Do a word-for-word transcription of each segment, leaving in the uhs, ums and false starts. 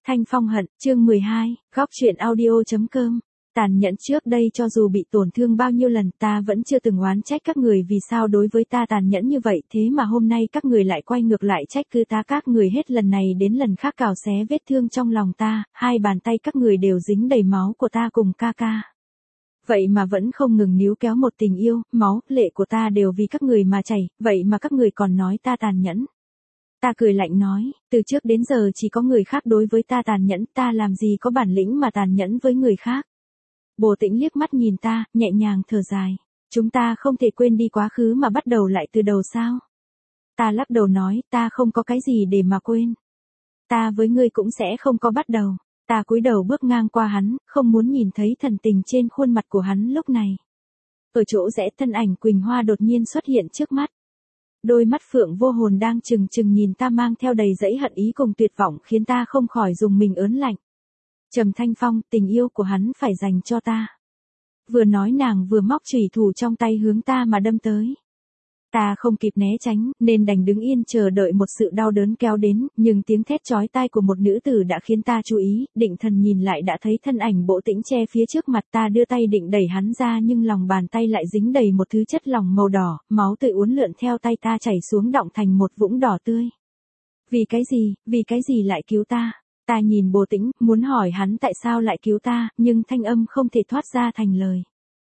Thanh Phong hận, chương mười hai, góc truyện audio.com. Tàn nhẫn trước đây cho dù bị tổn thương bao nhiêu lần ta vẫn chưa từng oán trách các người vì sao đối với ta tàn nhẫn như vậy, thế mà hôm nay các người lại quay ngược lại trách cứ ta, các người hết lần này đến lần khác cào xé vết thương trong lòng ta, hai bàn tay các người đều dính đầy máu của ta cùng ca ca. Vậy mà vẫn không ngừng níu kéo một tình yêu, máu, lệ của ta đều vì các người mà chảy, vậy mà các người còn nói ta tàn nhẫn. Ta cười lạnh nói, từ trước đến giờ chỉ có người khác đối với ta tàn nhẫn, ta làm gì có bản lĩnh mà tàn nhẫn với người khác. Bồ Tĩnh liếc mắt nhìn ta, nhẹ nhàng thở dài. Chúng ta không thể quên đi quá khứ mà bắt đầu lại từ đầu sao? Ta lắc đầu nói, ta không có cái gì để mà quên. Ta với ngươi cũng sẽ không có bắt đầu. Ta cúi đầu bước ngang qua hắn, không muốn nhìn thấy thần tình trên khuôn mặt của hắn lúc này. Ở chỗ rẽ thân ảnh Quỳnh Hoa đột nhiên xuất hiện trước mắt. Đôi mắt phượng vô hồn đang trừng trừng nhìn ta mang theo đầy dẫy hận ý cùng tuyệt vọng khiến ta không khỏi dùng mình ớn lạnh. Trầm Thanh Phong, tình yêu của hắn phải dành cho ta. Vừa nói nàng vừa móc chùy thủ trong tay hướng ta mà đâm tới. Ta không kịp né tránh, nên đành đứng yên chờ đợi một sự đau đớn kéo đến, nhưng tiếng thét chói tai của một nữ tử đã khiến ta chú ý, định thần nhìn lại đã thấy thân ảnh Bộ Tĩnh che phía trước mặt ta, đưa tay định đẩy hắn ra nhưng lòng bàn tay lại dính đầy một thứ chất lỏng màu đỏ, máu tươi uốn lượn theo tay ta chảy xuống đọng thành một vũng đỏ tươi. Vì cái gì, vì cái gì lại cứu ta? Ta nhìn Bồ Tĩnh, muốn hỏi hắn tại sao lại cứu ta, nhưng thanh âm không thể thoát ra thành lời.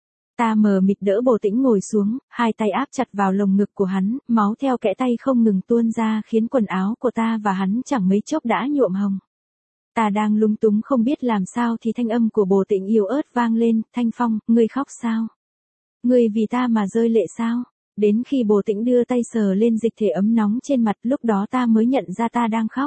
Ta mờ mịt đỡ Bồ Tĩnh ngồi xuống, hai tay áp chặt vào lồng ngực của hắn, máu theo kẽ tay không ngừng tuôn ra khiến quần áo của ta và hắn chẳng mấy chốc đã nhuộm hồng. Ta đang lúng túng không biết làm sao thì thanh âm của Bồ Tĩnh yếu ớt vang lên, Thanh Phong, ngươi khóc sao? Ngươi vì ta mà rơi lệ sao? Đến khi Bồ Tĩnh đưa tay sờ lên dịch thể ấm nóng trên mặt, lúc đó ta mới nhận ra ta đang khóc.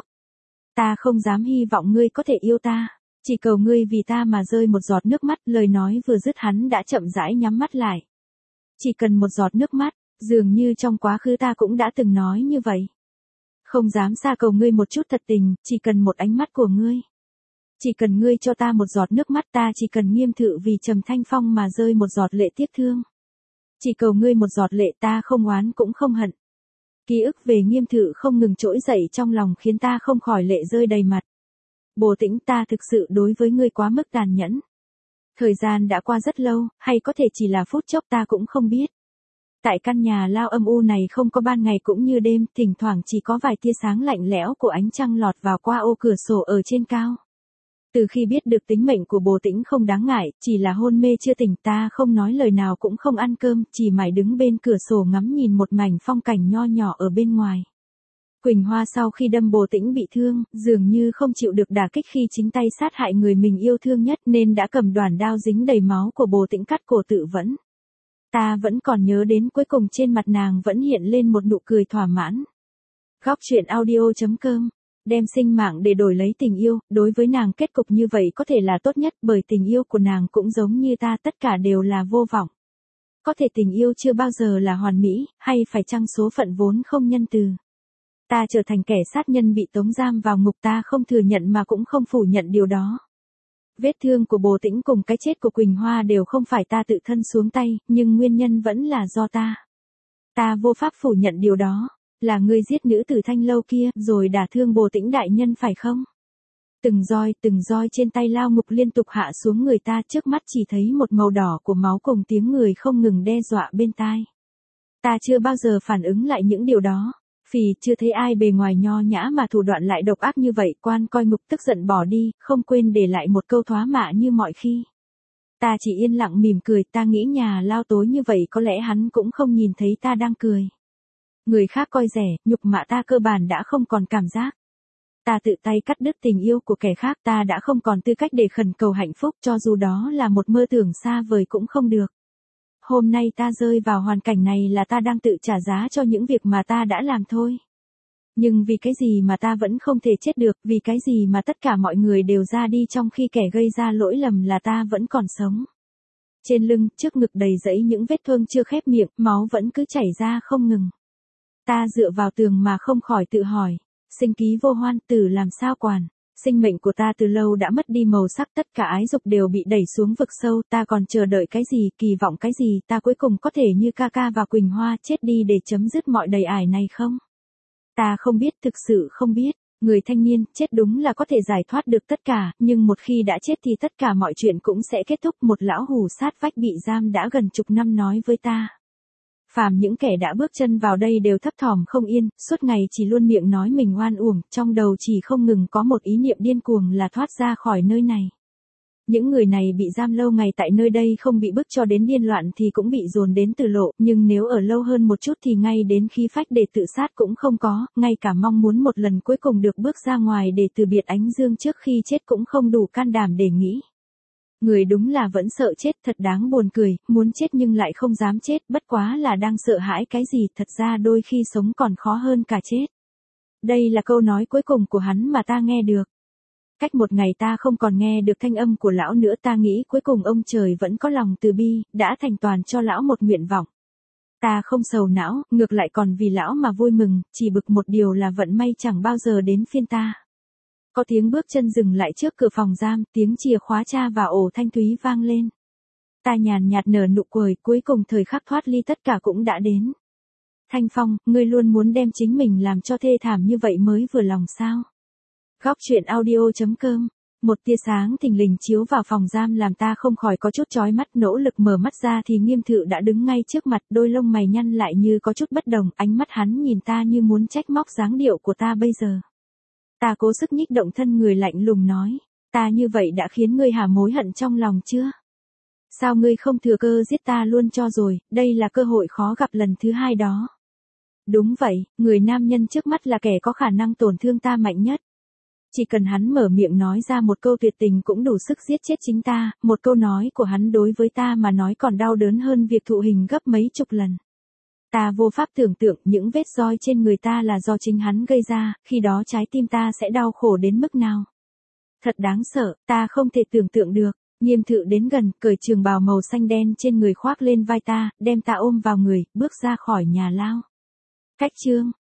Ta không dám hy vọng ngươi có thể yêu ta. Chỉ cầu ngươi vì ta mà rơi một giọt nước mắt, lời nói vừa dứt hắn đã chậm rãi nhắm mắt lại. Chỉ cần một giọt nước mắt, dường như trong quá khứ ta cũng đã từng nói như vậy. Không dám xa cầu ngươi một chút thật tình, chỉ cần một ánh mắt của ngươi. Chỉ cần ngươi cho ta một giọt nước mắt, ta chỉ cần Nghiêm Thự vì Trầm Thanh Phong mà rơi một giọt lệ tiếc thương. Chỉ cầu ngươi một giọt lệ, ta không oán cũng không hận. Ký ức về Nghiêm Thự không ngừng trỗi dậy trong lòng khiến ta không khỏi lệ rơi đầy mặt. Bồ Tĩnh, ta thực sự đối với ngươi quá mức tàn nhẫn. Thời gian đã qua rất lâu, hay có thể chỉ là phút chốc ta cũng không biết. Tại căn nhà lao âm u này không có ban ngày cũng như đêm, thỉnh thoảng chỉ có vài tia sáng lạnh lẽo của ánh trăng lọt vào qua ô cửa sổ ở trên cao. Từ khi biết được tính mệnh của Bồ Tĩnh không đáng ngại, chỉ là hôn mê chưa tỉnh, ta không nói lời nào cũng không ăn cơm, chỉ mải đứng bên cửa sổ ngắm nhìn một mảnh phong cảnh nho nhỏ ở bên ngoài. Quỳnh Hoa sau khi đâm Bồ Tĩnh bị thương, dường như không chịu được đả kích khi chính tay sát hại người mình yêu thương nhất nên đã cầm đoản đao dính đầy máu của Bồ Tĩnh cắt cổ tự vẫn. Ta vẫn còn nhớ đến cuối cùng trên mặt nàng vẫn hiện lên một nụ cười thỏa mãn. Góc truyện audio.com. Đem sinh mạng để đổi lấy tình yêu, đối với nàng kết cục như vậy có thể là tốt nhất, bởi tình yêu của nàng cũng giống như ta, tất cả đều là vô vọng. Có thể tình yêu chưa bao giờ là hoàn mỹ, hay phải chăng số phận vốn không nhân từ. Ta trở thành kẻ sát nhân bị tống giam vào ngục, ta không thừa nhận mà cũng không phủ nhận điều đó. Vết thương của Bồ Tĩnh cùng cái chết của Quỳnh Hoa đều không phải ta tự thân xuống tay, nhưng nguyên nhân vẫn là do ta. Ta vô pháp phủ nhận điều đó. Là ngươi giết nữ tử Thanh Lâu kia, rồi đả thương Bồ Tĩnh đại nhân phải không? Từng roi, từng roi trên tay lao ngục liên tục hạ xuống người ta, trước mắt chỉ thấy một màu đỏ của máu cùng tiếng người không ngừng đe dọa bên tai. Ta chưa bao giờ phản ứng lại những điều đó. Phì, chưa thấy ai bề ngoài nho nhã mà thủ đoạn lại độc ác như vậy. Quan coi ngục tức giận bỏ đi, không quên để lại một câu thoá mạ như mọi khi. Ta chỉ yên lặng mỉm cười, ta nghĩ nhà lao tối như vậy có lẽ hắn cũng không nhìn thấy ta đang cười. Người khác coi rẻ, nhục mạ ta cơ bản đã không còn cảm giác. Ta tự tay cắt đứt tình yêu của kẻ khác, ta đã không còn tư cách để khẩn cầu hạnh phúc, cho dù đó là một mơ tưởng xa vời cũng không được. Hôm nay ta rơi vào hoàn cảnh này là ta đang tự trả giá cho những việc mà ta đã làm thôi. Nhưng vì cái gì mà ta vẫn không thể chết được, vì cái gì mà tất cả mọi người đều ra đi trong khi kẻ gây ra lỗi lầm là ta vẫn còn sống. Trên lưng, trước ngực đầy dẫy những vết thương chưa khép miệng, máu vẫn cứ chảy ra không ngừng. Ta dựa vào tường mà không khỏi tự hỏi, sinh ký vô hoan, tử làm sao quản. Sinh mệnh của ta từ lâu đã mất đi màu sắc, tất cả ái dục đều bị đẩy xuống vực sâu, ta còn chờ đợi cái gì, kỳ vọng cái gì, ta cuối cùng có thể như ca ca và Quỳnh Hoa chết đi để chấm dứt mọi đầy ải này không? Ta không biết, thực sự không biết. Người thanh niên, chết đúng là có thể giải thoát được tất cả, nhưng một khi đã chết thì tất cả mọi chuyện cũng sẽ kết thúc. Một lão hù sát vách bị giam đã gần chục năm nói với ta. Phàm những kẻ đã bước chân vào đây đều thấp thỏm không yên, suốt ngày chỉ luôn miệng nói mình oan uổng, trong đầu chỉ không ngừng có một ý niệm điên cuồng là thoát ra khỏi nơi này. Những người này bị giam lâu ngày tại nơi đây không bị bức cho đến điên loạn thì cũng bị dồn đến tử lộ, nhưng nếu ở lâu hơn một chút thì ngay đến khí phách để tự sát cũng không có, ngay cả mong muốn một lần cuối cùng được bước ra ngoài để từ biệt ánh dương trước khi chết cũng không đủ can đảm để nghĩ. Người đúng là vẫn sợ chết, thật đáng buồn cười, muốn chết nhưng lại không dám chết, bất quá là đang sợ hãi cái gì, thật ra đôi khi sống còn khó hơn cả chết. Đây là câu nói cuối cùng của hắn mà ta nghe được. Cách một ngày ta không còn nghe được thanh âm của lão nữa, ta nghĩ cuối cùng ông trời vẫn có lòng từ bi, đã thành toàn cho lão một nguyện vọng. Ta không sầu não, ngược lại còn vì lão mà vui mừng, chỉ bực một điều là vận may chẳng bao giờ đến phiên ta. Có tiếng bước chân dừng lại trước cửa phòng giam, tiếng chìa khóa tra vào ổ thanh thúy vang lên. Ta nhàn nhạt nở nụ cười, cuối cùng thời khắc thoát ly tất cả cũng đã đến. Thanh Phong, ngươi luôn muốn đem chính mình làm cho thê thảm như vậy mới vừa lòng sao? Góc truyện audio chấm com. Một tia sáng thình lình chiếu vào phòng giam làm ta không khỏi có chút chói mắt, nỗ lực mở mắt ra thì Nghiêm Thự đã đứng ngay trước mặt, đôi lông mày nhăn lại như có chút bất đồng, ánh mắt hắn nhìn ta như muốn trách móc dáng điệu của ta bây giờ. Ta cố sức nhích động thân người lạnh lùng nói, ta như vậy đã khiến ngươi hả mối hận trong lòng chưa? Sao ngươi không thừa cơ giết ta luôn cho rồi, đây là cơ hội khó gặp lần thứ hai đó. Đúng vậy, người nam nhân trước mắt là kẻ có khả năng tổn thương ta mạnh nhất. Chỉ cần hắn mở miệng nói ra một câu tuyệt tình cũng đủ sức giết chết chính ta, một câu nói của hắn đối với ta mà nói còn đau đớn hơn việc thụ hình gấp mấy chục lần. Ta vô pháp tưởng tượng những vết roi trên người ta là do chính hắn gây ra, khi đó trái tim ta sẽ đau khổ đến mức nào. Thật đáng sợ, ta không thể tưởng tượng được. Nghiêm Thự đến gần, cởi trường bào màu xanh đen trên người khoác lên vai ta, đem ta ôm vào người, bước ra khỏi nhà lao. Cách chương